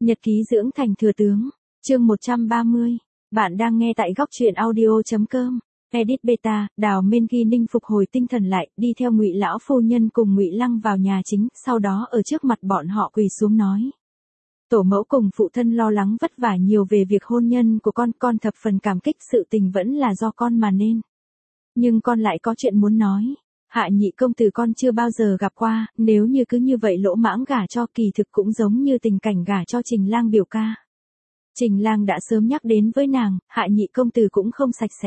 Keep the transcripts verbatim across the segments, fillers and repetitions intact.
Nhật ký dưỡng thành thừa tướng, chương một trăm ba mươi. Bạn đang nghe tại góc truyện audio chấm com. Edit beta, Đào Minh Ghi Ninh phục hồi tinh thần lại, đi theo Ngụy lão phu nhân cùng Ngụy Lăng vào nhà chính, sau đó ở trước mặt bọn họ quỳ xuống nói: Tổ mẫu cùng phụ thân lo lắng vất vả nhiều về việc hôn nhân của con, con thập phần cảm kích, sự tình vẫn là do con mà nên. Nhưng con lại có chuyện muốn nói. Hạ nhị công tử con chưa bao giờ gặp qua, nếu như cứ như vậy lỗ mãng gả cho, kỳ thực cũng giống như tình cảnh gả cho Trình Lang biểu ca. Trình Lang đã sớm nhắc đến với nàng, hạ nhị công tử cũng không sạch sẽ.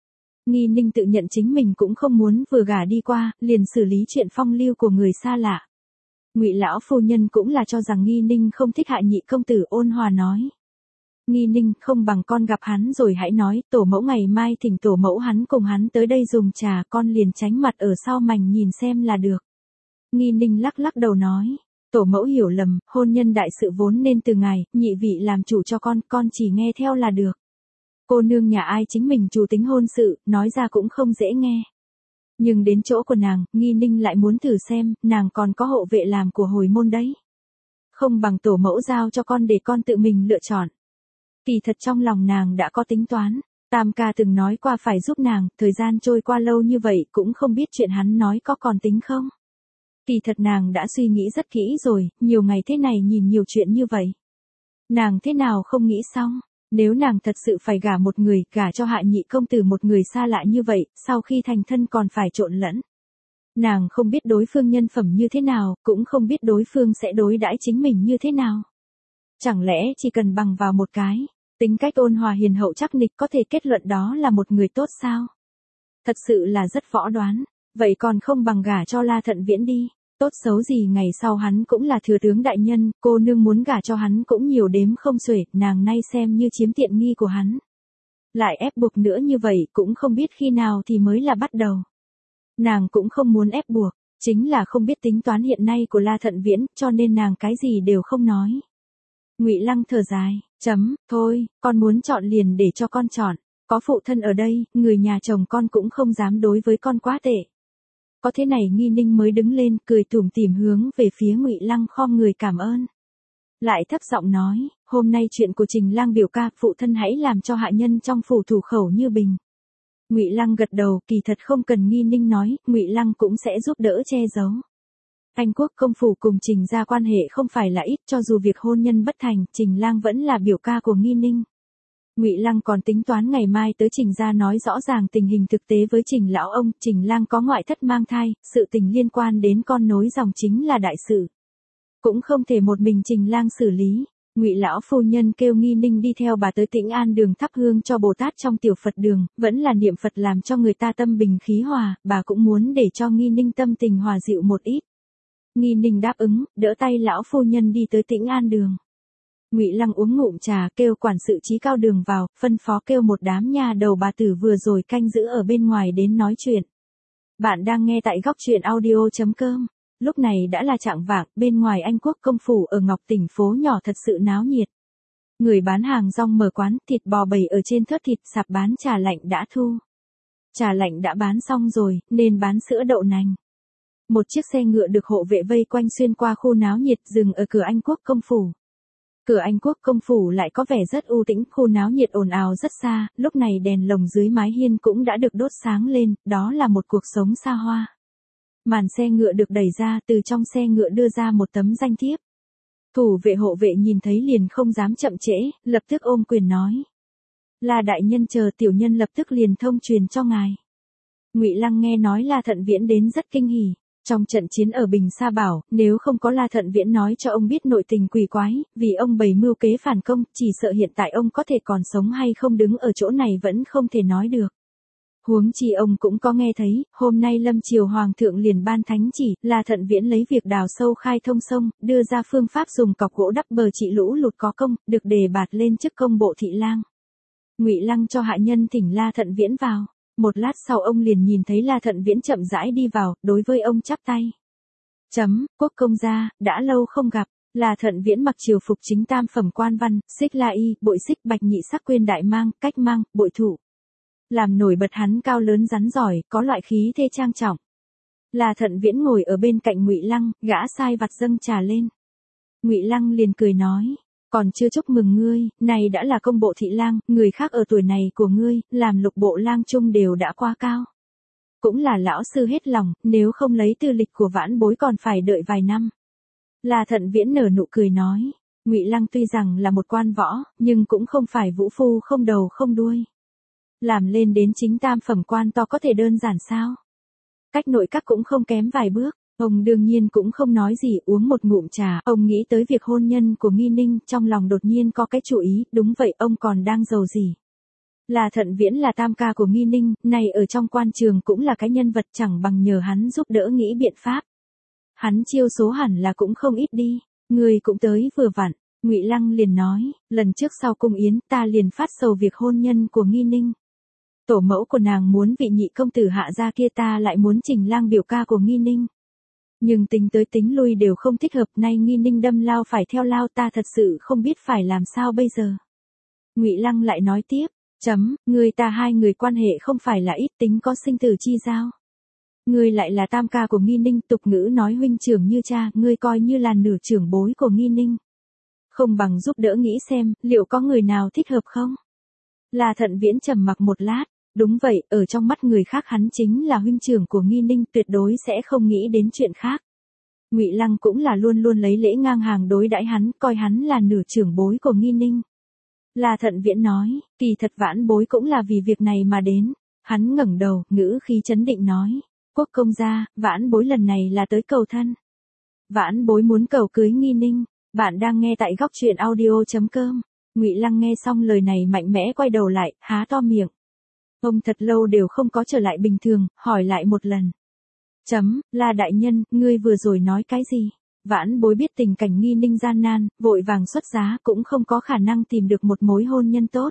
Nghi Ninh tự nhận chính mình cũng không muốn vừa gả đi qua, liền xử lý chuyện phong lưu của người xa lạ. Ngụy lão phu nhân cũng là cho rằng Nghi Ninh không thích hạ nhị công tử, ôn hòa nói: Nghi Ninh, không bằng con gặp hắn rồi hãy nói, tổ mẫu ngày mai thỉnh tổ mẫu hắn cùng hắn tới đây dùng trà, con liền tránh mặt ở sau mành nhìn xem là được. Nghi Ninh lắc lắc đầu nói: Tổ mẫu hiểu lầm, hôn nhân đại sự vốn nên từ ngài, nhị vị làm chủ cho con, con chỉ nghe theo là được. Cô nương nhà ai chính mình chủ tính hôn sự, nói ra cũng không dễ nghe. Nhưng đến chỗ của nàng, Nghi Ninh lại muốn thử xem, nàng còn có hộ vệ làm của hồi môn đấy. Không bằng tổ mẫu giao cho con để con tự mình lựa chọn. Kỳ thật trong lòng nàng đã có tính toán, Tam ca từng nói qua phải giúp nàng, thời gian trôi qua lâu như vậy cũng không biết chuyện hắn nói có còn tính không. Kỳ thật nàng đã suy nghĩ rất kỹ rồi, nhiều ngày thế này nhìn nhiều chuyện như vậy. Nàng thế nào không nghĩ xong, nếu nàng thật sự phải gả một người, gả cho hạ nhị công tử một người xa lạ như vậy, sau khi thành thân còn phải trộn lẫn. Nàng không biết đối phương nhân phẩm như thế nào, cũng không biết đối phương sẽ đối đãi chính mình như thế nào. Chẳng lẽ chỉ cần bằng vào một cái tính cách ôn hòa hiền hậu chắc nịch có thể kết luận đó là một người tốt sao? Thật sự là rất võ đoán, vậy còn không bằng gả cho La Thận Viễn đi, tốt xấu gì ngày sau hắn cũng là thừa tướng đại nhân, cô nương muốn gả cho hắn cũng nhiều đếm không xuể, nàng nay xem như chiếm tiện nghi của hắn. Lại ép buộc nữa như vậy cũng không biết khi nào thì mới là bắt đầu. Nàng cũng không muốn ép buộc, chính là không biết tính toán hiện nay của La Thận Viễn, cho nên nàng cái gì đều không nói. Ngụy Lăng thở dài, chấm, thôi, con muốn chọn liền để cho con chọn, có phụ thân ở đây, người nhà chồng con cũng không dám đối với con quá tệ. Có thế này Nghi Ninh mới đứng lên, cười tủm tỉm hướng về phía Ngụy Lăng khom người cảm ơn. Lại thấp giọng nói, hôm nay chuyện của Trình Lang biểu ca, phụ thân hãy làm cho hạ nhân trong phủ thủ khẩu như bình. Ngụy Lăng gật đầu, kỳ thật không cần Nghi Ninh nói, Ngụy Lăng cũng sẽ giúp đỡ che giấu. Anh quốc công phủ cùng Trình gia quan hệ không phải là ít, cho dù việc hôn nhân bất thành, Trình Lang vẫn là biểu ca của Nghi Ninh. Ngụy Lăng còn tính toán ngày mai tới Trình gia nói rõ ràng tình hình thực tế với Trình lão ông, Trình Lang có ngoại thất mang thai, sự tình liên quan đến con nối dòng chính là đại sự. Cũng không thể một mình Trình Lang xử lý. Ngụy lão phu nhân kêu Nghi Ninh đi theo bà tới Tĩnh An đường thắp hương cho Bồ Tát trong tiểu Phật đường, vẫn là niệm Phật làm cho người ta tâm bình khí hòa, bà cũng muốn để cho Nghi Ninh tâm tình hòa dịu một ít. Nghi Ninh đáp ứng, đỡ tay lão phu nhân đi tới Tĩnh An đường. Ngụy Lăng uống ngụm trà, kêu quản sự Trí Cao đường vào, phân phó kêu một đám nha đầu bà tử vừa rồi canh giữ ở bên ngoài đến nói chuyện. Bạn đang nghe tại góc truyện audio chấm com. Lúc này đã là chạng vạng, bên ngoài Anh quốc công phủ ở Ngọc Tỉnh phố nhỏ thật sự náo nhiệt. Người bán hàng rong mở quán, thịt bò bày ở trên thớt thịt, sạp bán trà lạnh đã thu. Trà lạnh đã bán xong rồi, nên bán sữa đậu nành. Một chiếc xe ngựa được hộ vệ vây quanh xuyên qua khu náo nhiệt, dừng ở cửa Anh quốc công phủ. Cửa Anh quốc công phủ lại có vẻ rất u tĩnh, khu náo nhiệt ồn ào rất xa, lúc này đèn lồng dưới mái hiên cũng đã được đốt sáng lên, đó là một cuộc sống xa hoa. Màn xe ngựa được đẩy ra, từ trong xe ngựa đưa ra một tấm danh thiếp. Thủ vệ hộ vệ nhìn thấy liền không dám chậm trễ, lập tức ôm quyền nói: là đại nhân chờ, tiểu nhân lập tức liền thông truyền cho ngài. Ngụy Lăng nghe nói La Thận Viễn đến rất kinh hỉ. Trong trận chiến ở Bình Sa Bảo, nếu không có La Thận Viễn nói cho ông biết nội tình quỷ quái, vì ông bày mưu kế phản công, chỉ sợ hiện tại ông có thể còn sống hay không đứng ở chỗ này vẫn không thể nói được. Huống chi ông cũng có nghe thấy, hôm nay Lâm Triều Hoàng thượng liền ban thánh chỉ, La Thận Viễn lấy việc đào sâu khai thông sông, đưa ra phương pháp dùng cọc gỗ đắp bờ trị lũ lụt có công, được đề bạt lên chức công bộ thị lang. Ngụy Lăng cho hạ nhân thỉnh La Thận Viễn vào. Một lát sau ông liền nhìn thấy La Thận Viễn chậm rãi đi vào, đối với ông chắp tay. Chấm, quốc công gia, đã lâu không gặp. La Thận Viễn mặc triều phục chính tam phẩm quan văn, xích la y, bội xích bạch nhị sắc quyên đại mang, cách mang, bội thủ. Làm nổi bật hắn cao lớn rắn giỏi, có loại khí thê trang trọng. La Thận Viễn ngồi ở bên cạnh Ngụy Lăng, gã sai vặt dâng trà lên. Ngụy Lăng liền cười nói: Còn chưa chúc mừng ngươi, này đã là công bộ thị lang, người khác ở tuổi này của ngươi, làm lục bộ lang trung đều đã quá cao. Cũng là lão sư hết lòng, nếu không lấy tư lịch của vãn bối còn phải đợi vài năm. La Thận Viễn nở nụ cười nói, Ngụy Lăng tuy rằng là một quan võ, nhưng cũng không phải vũ phu không đầu không đuôi. Làm lên đến chính tam phẩm quan to có thể đơn giản sao? Cách nội các cũng không kém vài bước. Ông đương nhiên cũng không nói gì, uống một ngụm trà, ông nghĩ tới việc hôn nhân của Nghi Ninh, trong lòng đột nhiên có cái chủ ý, đúng vậy, ông còn đang giàu gì. La Thận Viễn là tam ca của Nghi Ninh, này ở trong quan trường cũng là cái nhân vật, chẳng bằng nhờ hắn giúp đỡ nghĩ biện pháp. Hắn chiêu số hẳn là cũng không ít đi, người cũng tới vừa vặn. Ngụy Lăng liền nói, lần trước sau cung yến ta liền phát sầu việc hôn nhân của Nghi Ninh. Tổ mẫu của nàng muốn vị nhị công tử hạ gia kia, ta lại muốn Trình lang biểu ca của Nghi Ninh. Nhưng tính tới tính lui đều không thích hợp, nay Nghi Ninh đâm lao phải theo lao, ta thật sự không biết phải làm sao bây giờ. Ngụy Lăng lại nói tiếp, chấm, người ta hai người quan hệ không phải là ít, tính có sinh tử chi giao. Ngươi lại là tam ca của Nghi Ninh, tục ngữ nói huynh trưởng như cha, ngươi coi như là nửa trưởng bối của Nghi Ninh. Không bằng giúp đỡ nghĩ xem, liệu có người nào thích hợp không? La Thận Viễn trầm mặc một lát, đúng vậy, ở trong mắt người khác hắn chính là huynh trưởng của Nghi Ninh, tuyệt đối sẽ không nghĩ đến chuyện khác. Ngụy Lăng cũng là luôn luôn lấy lễ ngang hàng đối đãi hắn, coi hắn là nửa trưởng bối của Nghi Ninh. La Thận Viễn nói, kỳ thật vãn bối cũng là vì việc này mà đến. Hắn ngẩng đầu, ngữ khí chấn định nói, quốc công gia, vãn bối lần này là tới cầu thân. Vãn bối muốn cầu cưới Nghi Ninh. Bạn đang nghe tại góc truyện audio chấm com. Ngụy Lăng nghe xong lời này mạnh mẽ quay đầu lại, há to miệng. Ông thật lâu đều không có trở lại bình thường, hỏi lại một lần. Chấm, La đại nhân, ngươi vừa rồi nói cái gì? Vãn bối biết tình cảnh Nghi Ninh gian nan, vội vàng xuất giá, cũng không có khả năng tìm được một mối hôn nhân tốt.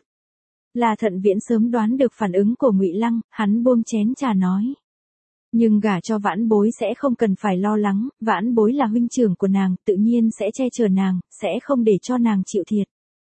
La Thận Viễn sớm đoán được phản ứng của Ngụy Lăng, hắn buông chén trà nói. Nhưng gả cho vãn bối sẽ không cần phải lo lắng, vãn bối là huynh trưởng của nàng, tự nhiên sẽ che chở nàng, sẽ không để cho nàng chịu thiệt.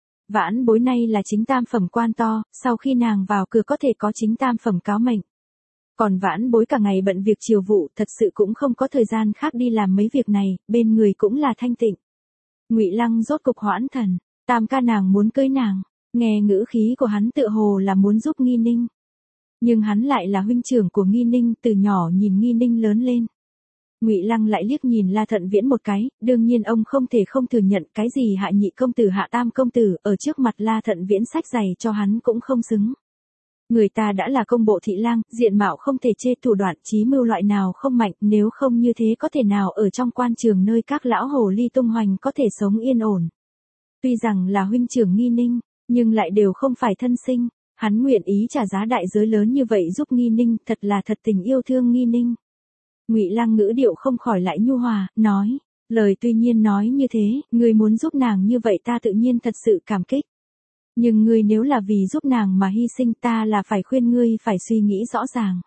Vãn bối nay là chính tam phẩm quan to, sau khi nàng vào cửa có thể có chính tam phẩm cáo mệnh. Còn vãn bối cả ngày bận việc triều vụ, thật sự cũng không có thời gian khác đi làm mấy việc này, bên người cũng là thanh tịnh. Ngụy Lăng rốt cục hoãn thần, tam ca nàng muốn cưới nàng, nghe ngữ khí của hắn tựa hồ là muốn giúp Nghi Ninh. Nhưng hắn lại là huynh trưởng của Nghi Ninh, từ nhỏ nhìn Nghi Ninh lớn lên. Ngụy Lăng lại liếc nhìn La Thận Viễn một cái, đương nhiên ông không thể không thừa nhận cái gì hạ nhị công tử hạ tam công tử, ở trước mặt La Thận Viễn sách giày cho hắn cũng không xứng. Người ta đã là công bộ thị lang, diện mạo không thể chê, thủ đoạn trí mưu loại nào không mạnh, nếu không như thế có thể nào ở trong quan trường nơi các lão hồ ly tung hoành có thể sống yên ổn. Tuy rằng là huynh trưởng Nghi Ninh, nhưng lại đều không phải thân sinh. Hắn nguyện ý trả giá đại giới lớn như vậy giúp Nghi Ninh, thật là thật tình yêu thương Nghi Ninh. Ngụy Lăng ngữ điệu không khỏi lại nhu hòa, nói, lời tuy nhiên nói như thế, ngươi muốn giúp nàng như vậy ta tự nhiên thật sự cảm kích. Nhưng ngươi nếu là vì giúp nàng mà hy sinh, ta là phải khuyên ngươi phải suy nghĩ rõ ràng.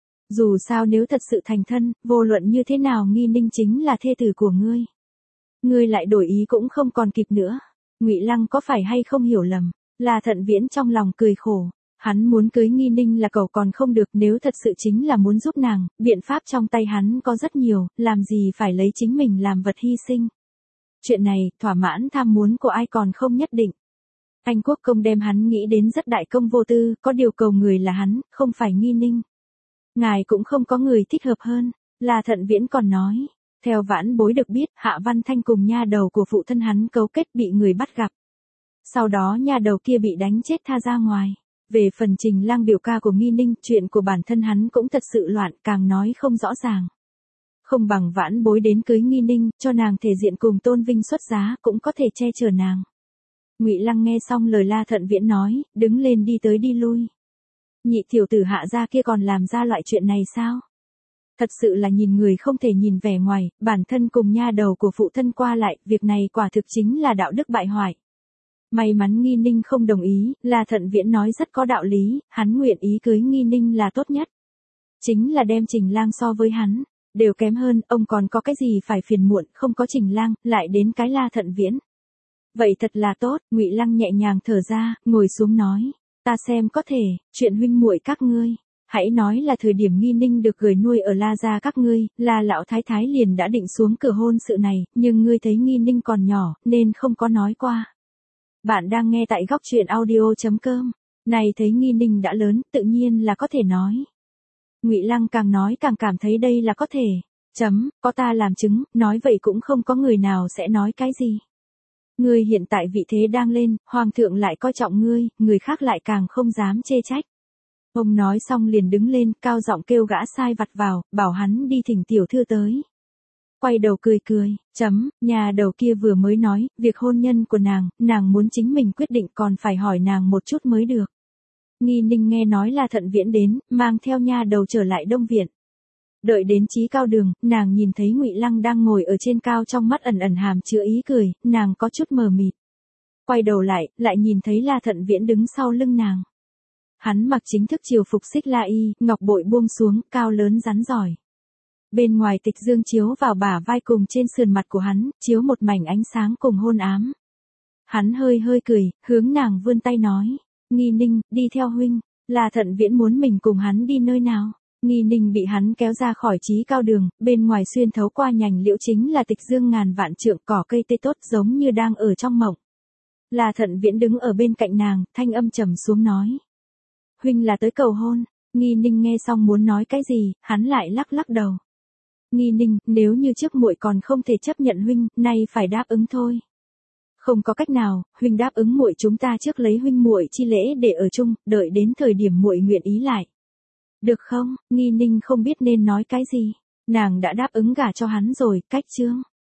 Dù sao nếu thật sự thành thân, vô luận như thế nào Nghi Ninh chính là thê tử của ngươi. Ngươi lại đổi ý cũng không còn kịp nữa. Ngụy Lăng có phải hay không hiểu lầm? La Thận Viễn trong lòng cười khổ, hắn muốn cưới Nghi Ninh là cầu còn không được, nếu thật sự chính là muốn giúp nàng, biện pháp trong tay hắn có rất nhiều, làm gì phải lấy chính mình làm vật hy sinh. Chuyện này, thỏa mãn tham muốn của ai còn không nhất định. Anh quốc công đem hắn nghĩ đến rất đại công vô tư, có điều cầu người là hắn, không phải Nghi Ninh. Ngài cũng không có người thích hợp hơn, La Thận Viễn còn nói. Theo vãn bối được biết, Hạ Văn Thanh cùng nha đầu của phụ thân hắn cấu kết bị người bắt gặp. Sau đó nha đầu kia bị đánh chết tha ra ngoài. Về phần Trình lang biểu ca của Nghi Ninh, chuyện của bản thân hắn cũng thật sự loạn, càng nói không rõ ràng. Không bằng vãn bối đến cưới Nghi Ninh, cho nàng thể diện cùng tôn vinh xuất giá, cũng có thể che chở nàng. Ngụy Lăng nghe xong lời La Thận Viễn nói, đứng lên đi tới đi lui. Nhị tiểu tử Hạ gia kia còn làm ra loại chuyện này sao? Thật sự là nhìn người không thể nhìn vẻ ngoài, bản thân cùng nha đầu của phụ thân qua lại, việc này quả thực chính là đạo đức bại hoại. May mắn Nghi Ninh không đồng ý, La Thận Viễn nói rất có đạo lý, hắn nguyện ý cưới Nghi Ninh là tốt nhất. Chính là đem Trình lang so với hắn, đều kém hơn, ông còn có cái gì phải phiền muộn, không có Trình lang, lại đến cái La Thận Viễn. Vậy thật là tốt, Ngụy Lăng nhẹ nhàng thở ra, ngồi xuống nói, ta xem có thể, chuyện huynh muội các ngươi. Hãy nói là thời điểm Nghi Ninh được gửi nuôi ở La gia các ngươi, La lão thái thái liền đã định xuống cửa hôn sự này, nhưng ngươi thấy Nghi Ninh còn nhỏ, nên không có nói qua. Bạn đang nghe tại góc truyện audio chấm com. Này thấy Nghi Ninh đã lớn, tự nhiên là có thể nói. Ngụy Lăng càng nói càng cảm thấy đây là có thể. Chấm, có ta làm chứng, nói vậy cũng không có người nào sẽ nói cái gì. Ngươi hiện tại vị thế đang lên, hoàng thượng lại coi trọng ngươi, người khác lại càng không dám chê trách. Ông nói xong liền đứng lên, cao giọng kêu gã sai vặt vào, bảo hắn đi thỉnh tiểu thư tới. Quay đầu cười cười, chấm, nhà đầu kia vừa mới nói, việc hôn nhân của nàng, nàng muốn chính mình quyết định còn phải hỏi nàng một chút mới được. Nghi Ninh nghe nói là Thận Viễn đến, mang theo nha đầu trở lại Đông Viện. Đợi đến Chí Cao Đường, nàng nhìn thấy Ngụy Lăng đang ngồi ở trên cao, trong mắt ẩn ẩn hàm chứa ý cười, nàng có chút mờ mịt. Quay đầu lại, lại nhìn thấy là Thận Viễn đứng sau lưng nàng. Hắn mặc chính thức triều phục xích la y, ngọc bội buông xuống, cao lớn rắn giỏi. Bên ngoài tịch dương chiếu vào bả vai cùng trên sườn mặt của hắn, chiếu một mảnh ánh sáng cùng hôn ám. Hắn hơi hơi cười, hướng nàng vươn tay nói, Nghi Ninh, đi theo huynh. Là Thận Viễn muốn mình cùng hắn đi nơi nào. Nghi Ninh bị hắn kéo ra khỏi Chí Cao Đường, bên ngoài xuyên thấu qua nhành liễu chính là tịch dương ngàn vạn trượng, cỏ cây tươi tốt giống như đang ở trong mộng. Là Thận Viễn đứng ở bên cạnh nàng, thanh âm trầm xuống nói. Huynh là tới cầu hôn. Nghi Ninh nghe xong muốn nói cái gì, hắn lại lắc lắc đầu. Nghi Ninh, nếu như trước muội còn không thể chấp nhận huynh, nay phải đáp ứng thôi. Không có cách nào, huynh đáp ứng muội, chúng ta trước lấy huynh muội chi lễ để ở chung, đợi đến thời điểm muội nguyện ý lại. Được không? Nghi Ninh không biết nên nói cái gì. Nàng đã đáp ứng gả cho hắn rồi, cách chương.